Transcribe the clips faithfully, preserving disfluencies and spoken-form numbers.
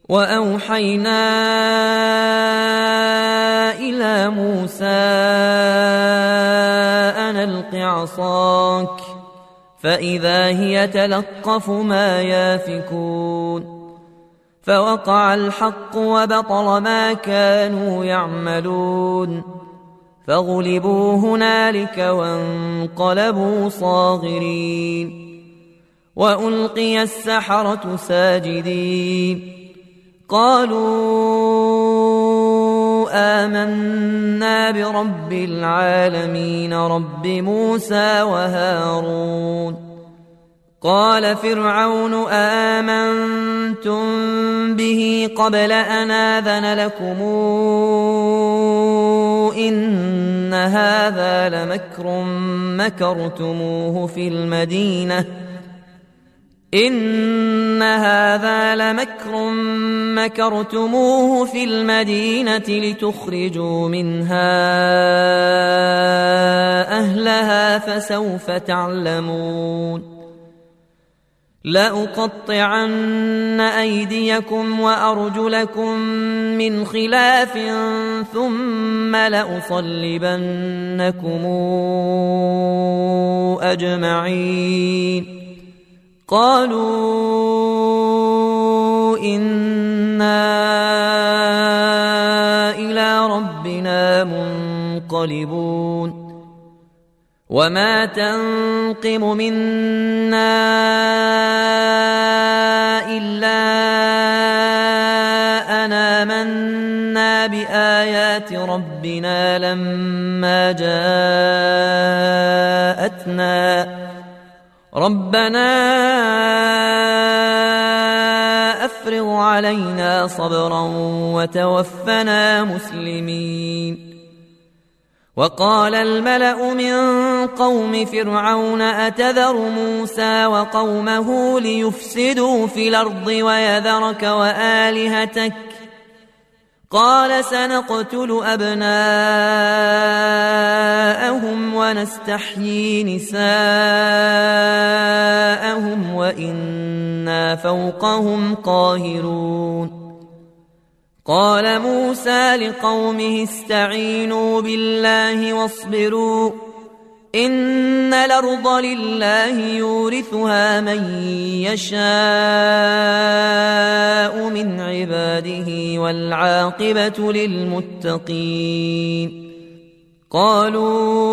وأوحينا إلى موسى أن ألق عصاك فإذا هي تلقف ما يافكون فوقع الحق وبطل ما كانوا يعملون فغلبوا هنالك وانقلبوا صاغرين وألقي السحرة ساجدين قالوا آمنا برب العالمين رب موسى وهارون قال فرعون آمنتم به قبل أن آذن لكم إن هذا لمكر مكرتموه في المدينة إن هذا لمكر مكرتموه في المدينة لتخرجوا منها أهلها فسوف تعلمون لأقطعن أيديكم وأرجلكم من خلاف ثم لأصلبنكم أجمعين قالوا إنا إلى ربنا منقلبون وما تنقم منا إلا أن آمنا بآيات ربنا لما جاءتنا ربنا أفرغ علينا صبرا وتوفنا مسلمين وقال الملأ من قوم فرعون أتذر موسى وقومه ليفسدوا في الأرض ويذرك وآلهتك قال سنقتل أبناءهم ونستحيي نساءهم وإنا فوقهم قاهرون قال موسى لقومه استعينوا بالله واصبروا إن الأرض لله يورثها من يشاء من عباده والعاقبة للمتقين قالوا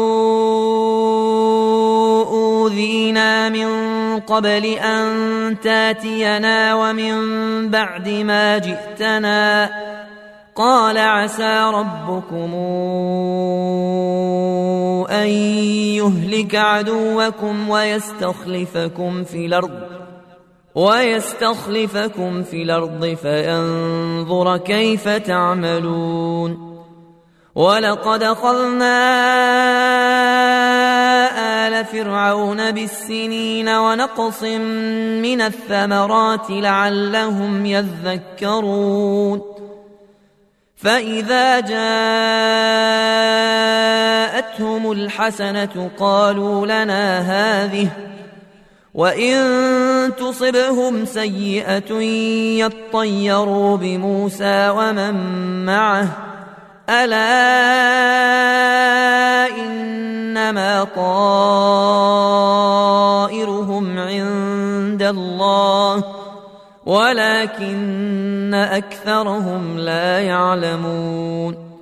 أوذينا من قبل أن تاتينا ومن بعد ما جئتنا قال عسى ربكم أن يهلك عدوكم ويستخلفكم في الأرض ويستخلفكم في الأرض فينظر كيف تعملون ولقد أخذنا آل فرعون بالسنين ونقص من الثمرات لعلهم يذكرون فإذا جاءتهم الحسنة قالوا لنا هذه وإن تصبهم سيئة يطيروا بموسى ومن معه ألا إنما طائرهم عند الله ولكن أكثرهم لا يعلمون